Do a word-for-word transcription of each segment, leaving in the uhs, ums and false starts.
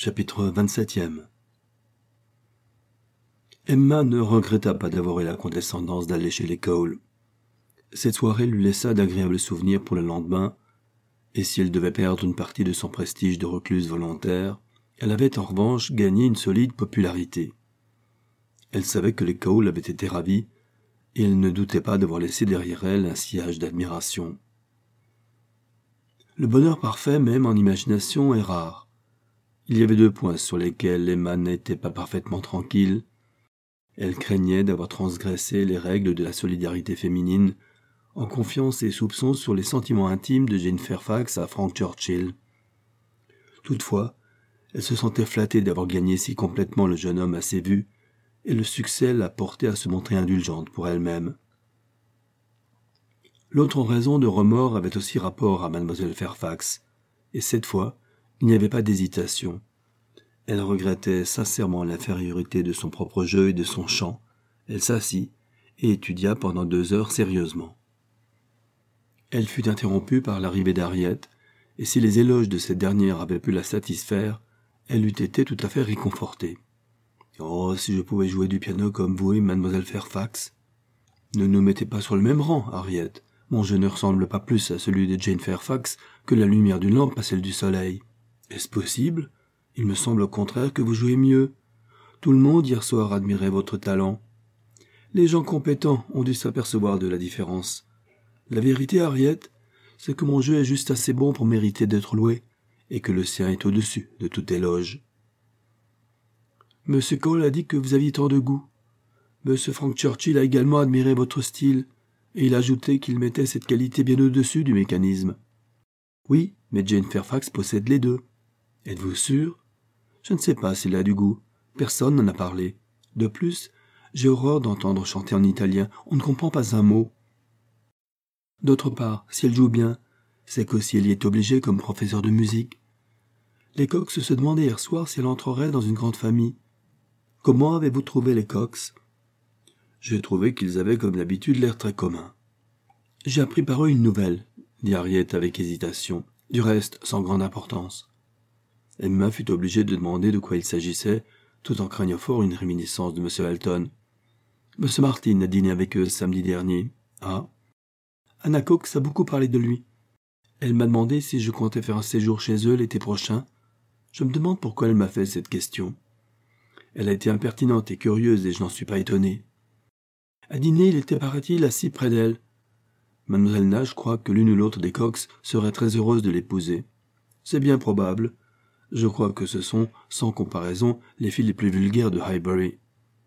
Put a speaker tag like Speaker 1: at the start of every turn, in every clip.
Speaker 1: Chapitre vingt-sept. Emma ne regretta pas d'avoir eu la condescendance d'aller chez les Cole. Cette soirée lui laissa d'agréables souvenirs pour le lendemain, et si elle devait perdre une partie de son prestige de recluse volontaire, elle avait en revanche gagné une solide popularité. Elle savait que les Cole avaient été ravis, et elle ne doutait pas d'avoir laissé derrière elle un sillage d'admiration. Le bonheur parfait, même en imagination, est rare. Il y avait deux points sur lesquels Emma n'était pas parfaitement tranquille. Elle craignait d'avoir transgressé les règles de la solidarité féminine en confiant ses soupçons sur les sentiments intimes de Jane Fairfax à Frank Churchill. Toutefois, elle se sentait flattée d'avoir gagné si complètement le jeune homme à ses vues, et le succès la portait à se montrer indulgente pour elle-même. L'autre raison de remords avait aussi rapport à mademoiselle Fairfax, et cette fois, il n'y avait pas d'hésitation. Elle regrettait sincèrement l'infériorité de son propre jeu et de son chant. Elle s'assit et étudia pendant deux heures sérieusement. Elle fut interrompue par l'arrivée d'Harriet, et si les éloges de cette dernière avaient pu la satisfaire, elle eût été tout à fait réconfortée. « Oh, si je pouvais jouer du piano comme vous et mademoiselle Fairfax !»« Ne nous mettez pas sur le même rang, Harriet. Mon jeu ne ressemble pas plus à celui de Jane Fairfax que la lumière d'une lampe à celle du soleil. » « Est-ce possible ? Il me semble au contraire que vous jouez mieux. Tout le monde hier soir admirait votre talent. Les gens compétents ont dû s'apercevoir de la différence. La vérité, Harriet, c'est que mon jeu est juste assez bon pour mériter d'être loué, et que le sien est au-dessus de tout éloge. Monsieur Cole a dit que vous aviez tant de goût. Monsieur Frank Churchill a également admiré votre style, et il a ajouté qu'il mettait cette qualité bien au-dessus du mécanisme. Oui, mais Jane Fairfax possède les deux. Êtes-vous sûr ? Je ne sais pas s'il a du goût. Personne n'en a parlé. De plus, j'ai horreur d'entendre chanter en italien. On ne comprend pas un mot. D'autre part, si elle joue bien, c'est qu'aussi elle y est obligée comme professeur de musique. Les Cox se demandaient hier soir si elle entrerait dans une grande famille. Comment avez-vous trouvé les Cox ? J'ai trouvé qu'ils avaient comme d'habitude l'air très commun. J'ai appris par eux une nouvelle, dit Harriet avec hésitation, du reste sans grande importance. Emma fut obligée de demander de quoi il s'agissait, tout en craignant fort une réminiscence de M. Elton. « M. Martin a dîné avec eux samedi dernier. »« Ah ?» Anna Cox a beaucoup parlé de lui. Elle m'a demandé si je comptais faire un séjour chez eux l'été prochain. Je me demande pourquoi elle m'a fait cette question. Elle a été impertinente et curieuse et je n'en suis pas étonné. À dîner, il était, paraît-il, assis près d'elle. Mademoiselle Nash croit que l'une ou l'autre des Cox serait très heureuse de l'épouser. C'est bien probable. Je crois que ce sont, sans comparaison, les filles les plus vulgaires de Highbury.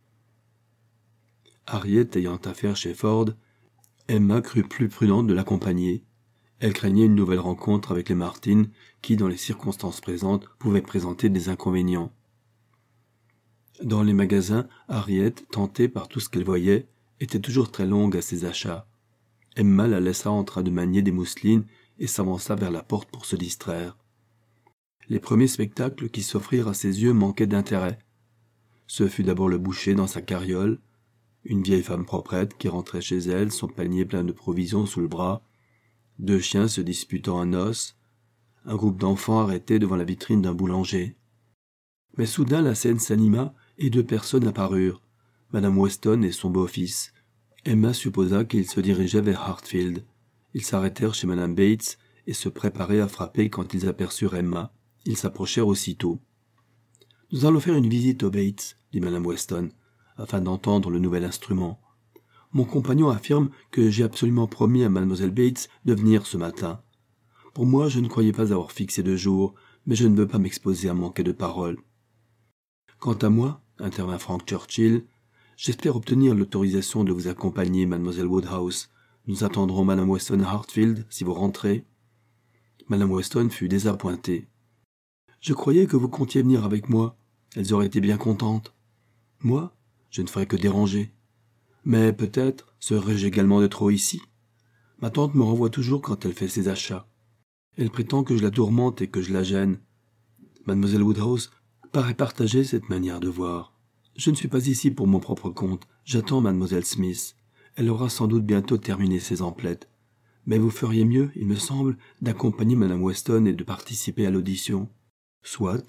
Speaker 1: Harriet ayant affaire chez Ford, Emma crut plus prudente de l'accompagner. Elle craignait une nouvelle rencontre avec les Martin, qui, dans les circonstances présentes, pouvaient présenter des inconvénients. Dans les magasins, Harriet, tentée par tout ce qu'elle voyait, était toujours très longue à ses achats. Emma la laissa en train de manier des mousselines et s'avança vers la porte pour se distraire. Les premiers spectacles qui s'offrirent à ses yeux manquaient d'intérêt. Ce fut d'abord le boucher dans sa carriole, une vieille femme proprette qui rentrait chez elle, son panier plein de provisions sous le bras, deux chiens se disputant un os, un groupe d'enfants arrêtés devant la vitrine d'un boulanger. Mais soudain la scène s'anima et deux personnes apparurent, Madame Weston et son beau-fils. Emma supposa qu'ils se dirigeaient vers Hartfield. Ils s'arrêtèrent chez Madame Bates et se préparaient à frapper quand ils aperçurent Emma. Ils s'approchèrent aussitôt. « Nous allons faire une visite aux Bates, » dit Madame Weston, afin d'entendre le nouvel instrument. « Mon compagnon affirme que j'ai absolument promis à Mademoiselle Bates de venir ce matin. Pour moi, je ne croyais pas avoir fixé de jour, mais je ne veux pas m'exposer à manquer de parole. »« Quant à moi, » intervint Frank Churchill, « j'espère obtenir l'autorisation de vous accompagner, Mademoiselle Woodhouse. Nous attendrons Madame Weston à Hartfield, si vous rentrez. » Madame Weston fut désappointée. « Je croyais que vous comptiez venir avec moi. Elles auraient été bien contentes. Moi, je ne ferais que déranger. Mais peut-être serais-je également de trop ici. Ma tante me renvoie toujours quand elle fait ses achats. Elle prétend que je la tourmente et que je la gêne. Mademoiselle Woodhouse paraît partager cette manière de voir. Je ne suis pas ici pour mon propre compte. J'attends Mademoiselle Smith. Elle aura sans doute bientôt terminé ses emplettes. Mais vous feriez mieux, il me semble, d'accompagner Madame Weston et de participer à l'audition. » « Soit.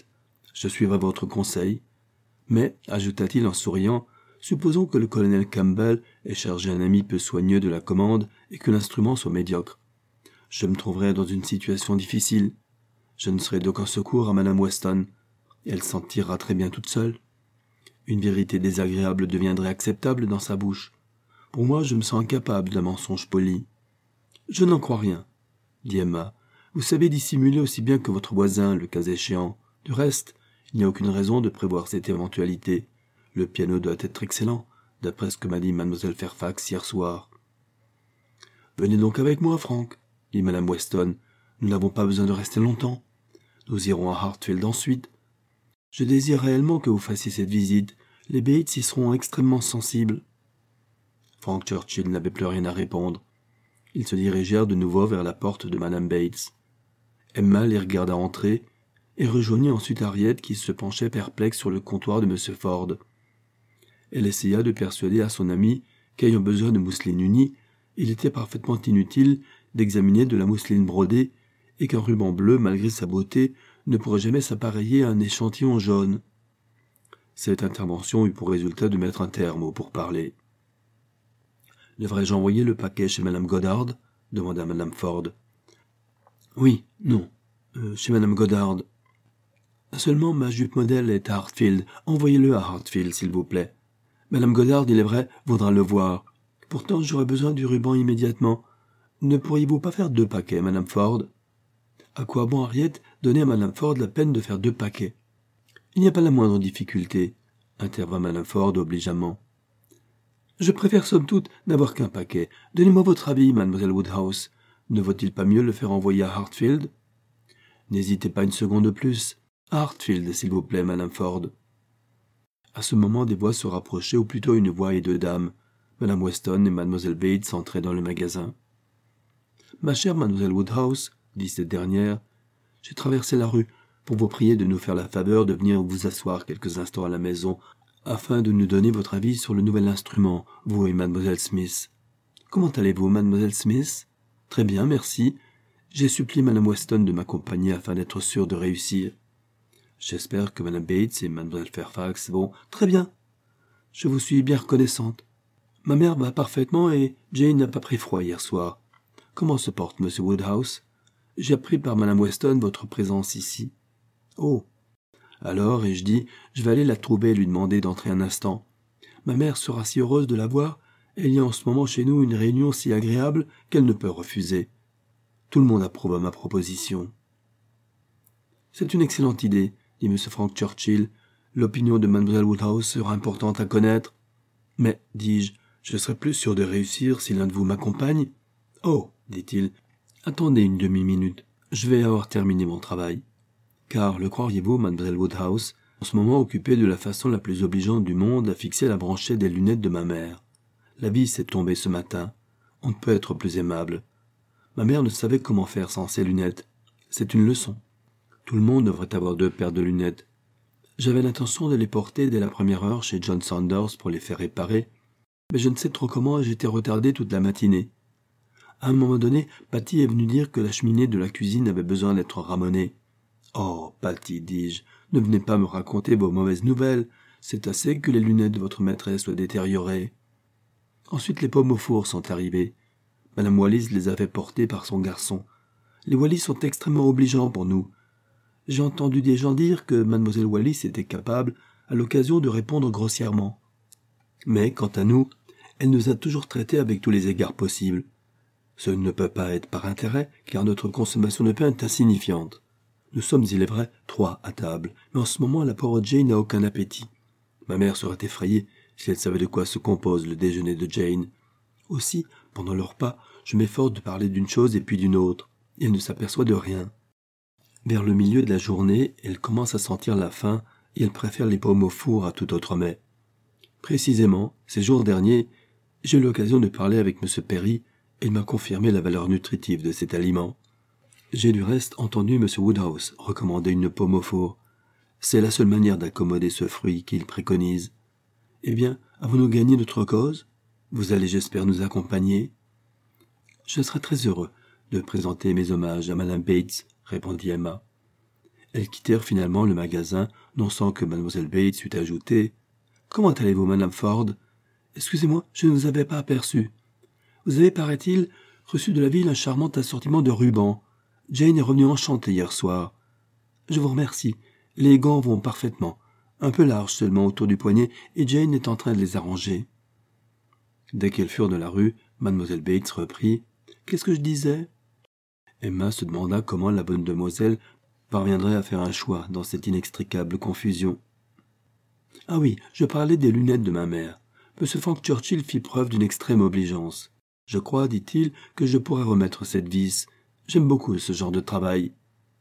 Speaker 1: Je suivrai votre conseil. Mais, ajouta-t-il en souriant, supposons que le colonel Campbell ait chargé un ami peu soigneux de la commande et que l'instrument soit médiocre. Je me trouverai dans une situation difficile. Je ne serai d'aucun secours à Madame Weston. Elle s'en tirera très bien toute seule. Une vérité désagréable deviendrait acceptable dans sa bouche. Pour moi, je me sens incapable d'un mensonge poli. Je n'en crois rien, dit Emma. Vous savez dissimuler aussi bien que votre voisin, le cas échéant. Du reste, il n'y a aucune raison de prévoir cette éventualité. Le piano doit être excellent, d'après ce que m'a dit mademoiselle Fairfax hier soir. Venez donc avec moi, Frank, dit madame Weston. Nous n'avons pas besoin de rester longtemps. Nous irons à Hartfield ensuite. Je désire réellement que vous fassiez cette visite. Les Bates y seront extrêmement sensibles. Frank Churchill n'avait plus rien à répondre. Ils se dirigèrent de nouveau vers la porte de madame Bates. Emma les regarda entrer et rejoignit ensuite Harriet qui se penchait perplexe sur le comptoir de M. Ford. Elle essaya de persuader à son amie qu'ayant besoin de mousseline unie, il était parfaitement inutile d'examiner de la mousseline brodée et qu'un ruban bleu, malgré sa beauté, ne pourrait jamais s'appareiller à un échantillon jaune. Cette intervention eut pour résultat de mettre un terme au pourparlers. « Devrais-je envoyer le paquet chez madame Goddard ?» demanda madame Ford. « Oui, non, euh, chez madame Goddard. Seulement ma jupe modèle est à Hartfield. Envoyez-le à Hartfield, s'il vous plaît. Madame Goddard, il est vrai, voudra le voir. Pourtant, j'aurais besoin du ruban immédiatement. Ne pourriez-vous pas faire deux paquets, madame Ford ? À quoi bon, Harriet, donner à madame Ford la peine de faire deux paquets ? Il n'y a pas la moindre difficulté, intervint madame Ford obligeamment. Je préfère somme toute n'avoir qu'un paquet. Donnez-moi votre avis, mademoiselle Woodhouse. Ne vaut-il pas mieux le faire envoyer à Hartfield ? N'hésitez pas une seconde de plus. À Hartfield, s'il vous plaît, madame Ford. À ce moment, des voix se rapprochaient, ou plutôt une voix et deux dames. Madame Weston et mademoiselle Bates entraient dans le magasin. « Ma chère mademoiselle Woodhouse, dit cette dernière, j'ai traversé la rue pour vous prier de nous faire la faveur de venir vous asseoir quelques instants à la maison afin de nous donner votre avis sur le nouvel instrument, vous et mademoiselle Smith. Comment allez-vous, mademoiselle Smith ? Très bien, merci. J'ai supplié madame Weston de m'accompagner afin d'être sûre de réussir. J'espère que madame Bates et mademoiselle Fairfax vont très bien. Je vous suis bien reconnaissante. Ma mère va parfaitement et Jane n'a pas pris froid hier soir. Comment se porte monsieur Woodhouse ? J'ai appris par madame Weston votre présence ici. Oh. Alors, ai-je dit, je vais aller la trouver et lui demander d'entrer un instant. Ma mère sera si heureuse de la voir. Il y a en ce moment chez nous une réunion si agréable qu'elle ne peut refuser. Tout le monde approuve ma proposition. C'est une excellente idée, dit M. Frank Churchill. L'opinion de mademoiselle Woodhouse sera importante à connaître. Mais, dis-je, je serai plus sûr de réussir si l'un de vous m'accompagne. Oh, dit-il, attendez une demi-minute. Je vais avoir terminé mon travail. Car, le croiriez-vous, mademoiselle Woodhouse, en ce moment occupée de la façon la plus obligeante du monde à fixer la branchette des lunettes de ma mère. La vis est tombée ce matin. On ne peut être plus aimable. Ma mère ne savait comment faire sans ses lunettes. C'est une leçon. Tout le monde devrait avoir deux paires de lunettes. J'avais l'intention de les porter dès la première heure chez John Saunders pour les faire réparer, mais je ne sais trop comment j'étais retardé toute la matinée. À un moment donné, Patty est venue dire que la cheminée de la cuisine avait besoin d'être ramonée. « Oh, Patty, dis-je, ne venez pas me raconter vos mauvaises nouvelles. C'est assez que les lunettes de votre maîtresse soient détériorées. » Ensuite, les pommes au four sont arrivées. Madame Wallis les avait portées par son garçon. Les Wallis sont extrêmement obligeants pour nous. J'ai entendu des gens dire que mademoiselle Wallis était capable, à l'occasion, de répondre grossièrement. Mais, quant à nous, elle nous a toujours traités avec tous les égards possibles. Ce ne peut pas être par intérêt, car notre consommation de pain est insignifiante. Nous sommes, il est vrai, trois à table, mais en ce moment la pauvre Jane n'a aucun appétit. Ma mère serait effrayée si elle savait de quoi se compose le déjeuner de Jane. Aussi, pendant le repas, je m'efforce de parler d'une chose et puis d'une autre, et elle ne s'aperçoit de rien. Vers le milieu de la journée, elle commence à sentir la faim et elle préfère les pommes au four à tout autre mets. Précisément, ces jours derniers, j'ai eu l'occasion de parler avec M. Perry et il m'a confirmé la valeur nutritive de cet aliment. J'ai du reste entendu M. Woodhouse recommander une pomme au four. C'est la seule manière d'accommoder ce fruit qu'il préconise. Eh bien, avons-nous gagné notre cause ? Vous allez, j'espère, nous accompagner ? Je serai très heureux de présenter mes hommages à madame Bates, répondit Emma. Elles quittèrent finalement le magasin, non sans que mademoiselle Bates eût ajouté « Comment allez-vous, madame Ford ? Excusez-moi, je ne vous avais pas aperçu. Vous avez, paraît-il, reçu de la ville un charmant assortiment de rubans. Jane est revenue enchantée hier soir. Je vous remercie. Les gants vont parfaitement. Un peu larges seulement autour du poignet, et Jane est en train de les arranger. » Dès qu'elles furent dans la rue, mademoiselle Bates reprit « Qu'est-ce que je disais ?» Emma se demanda comment la bonne demoiselle parviendrait à faire un choix dans cette inextricable confusion. « Ah oui, je parlais des lunettes de ma mère. Monsieur Frank Churchill fit preuve d'une extrême obligeance. Je crois, dit-il, que je pourrais remettre cette vis. J'aime beaucoup ce genre de travail. »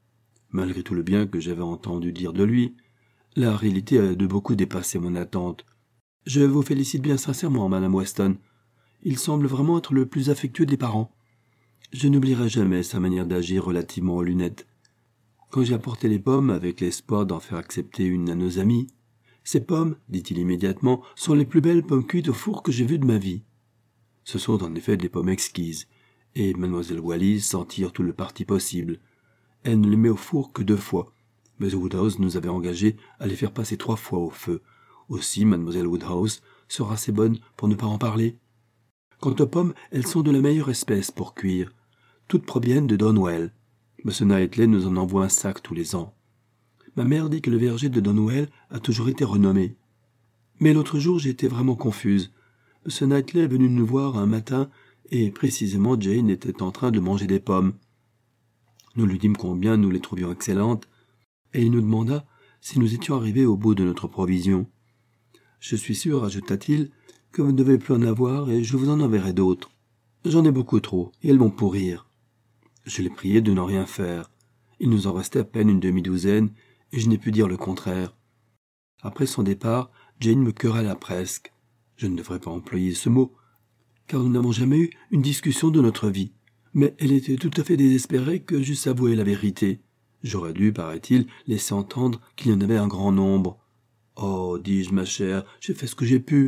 Speaker 1: Malgré tout le bien que j'avais entendu dire de lui, la réalité a de beaucoup dépassé mon attente. Je vous félicite bien sincèrement, madame Weston. Il semble vraiment être le plus affectueux des parents. Je n'oublierai jamais sa manière d'agir relativement aux lunettes. Quand j'ai apporté les pommes avec l'espoir d'en faire accepter une à nos amis, « Ces pommes, dit-il immédiatement, sont les plus belles pommes cuites au four que j'ai vues de ma vie. » Ce sont en effet des pommes exquises, et mademoiselle Wallis s'en tire tout le parti possible. Elle ne les met au four que deux fois. Mais Woodhouse nous avait engagés à les faire passer trois fois au feu. Aussi, mademoiselle Woodhouse sera assez bonne pour ne pas en parler. Quant aux pommes, elles sont de la meilleure espèce pour cuire. Toutes proviennent de Donwell. Monsieur Knightley nous en envoie un sac tous les ans. Ma mère dit que le verger de Donwell a toujours été renommé. Mais l'autre jour, j'ai été vraiment confuse. Monsieur Knightley est venu nous voir un matin, et précisément Jane était en train de manger des pommes. Nous lui dîmes combien nous les trouvions excellentes, et il nous demanda si nous étions arrivés au bout de notre provision. « Je suis sûr, ajouta-t-il, que vous ne devez plus en avoir, et je vous en enverrai d'autres. J'en ai beaucoup trop, et elles vont pourrir. » Je l'ai prié de n'en rien faire. Il nous en restait à peine une demi-douzaine, et je n'ai pu dire le contraire. Après son départ, Jane me querella presque. Je ne devrais pas employer ce mot, car nous n'avons jamais eu une discussion de notre vie. Mais elle était tout à fait désespérée que j'eusse avoué la vérité. J'aurais dû, paraît-il, laisser entendre qu'il y en avait un grand nombre. « Oh, dis-je, ma chère, j'ai fait ce que j'ai pu. »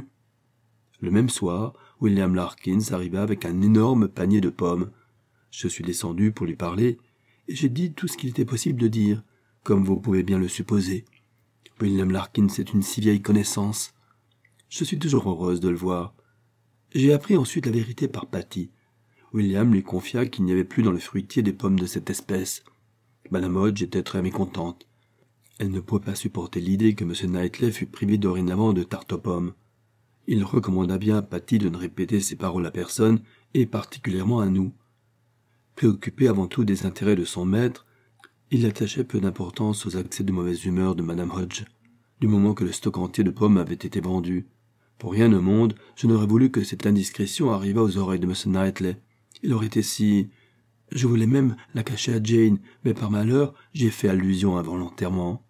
Speaker 1: Le même soir, William Larkins arriva avec un énorme panier de pommes. Je suis descendu pour lui parler, et j'ai dit tout ce qu'il était possible de dire, comme vous pouvez bien le supposer. William Larkins est une si vieille connaissance. Je suis toujours heureuse de le voir. J'ai appris ensuite la vérité par Patty. William lui confia qu'il n'y avait plus dans le fruitier des pommes de cette espèce. Madame Hodge était très mécontente. Elle ne pouvait pas supporter l'idée que M. Knightley fût privé dorénavant de tarte aux pommes. Il recommanda bien à Patty de ne répéter ces paroles à personne, et particulièrement à nous. Préoccupé avant tout des intérêts de son maître, il attachait peu d'importance aux accès de mauvaise humeur de Madame Hodge, du moment que le stock entier de pommes avait été vendu. Pour rien au monde, je n'aurais voulu que cette indiscrétion arrivât aux oreilles de M. Knightley. Il aurait été si... Je voulais même la cacher à Jane, mais par malheur, j'y ai fait allusion involontairement.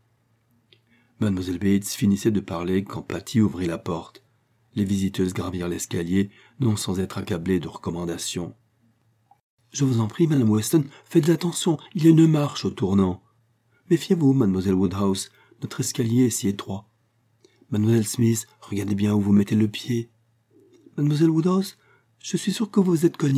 Speaker 1: Mademoiselle Bates finissait de parler quand Patty ouvrit la porte. Les visiteuses gravirent l'escalier, non sans être accablées de recommandations. « Je vous en prie, Madame Weston, faites attention, il y a une marche au tournant. Méfiez-vous, Mademoiselle Woodhouse, notre escalier est si étroit. Mademoiselle Smith, regardez bien où vous mettez le pied. Mademoiselle Woodhouse, je suis sûre que vous êtes cognée. »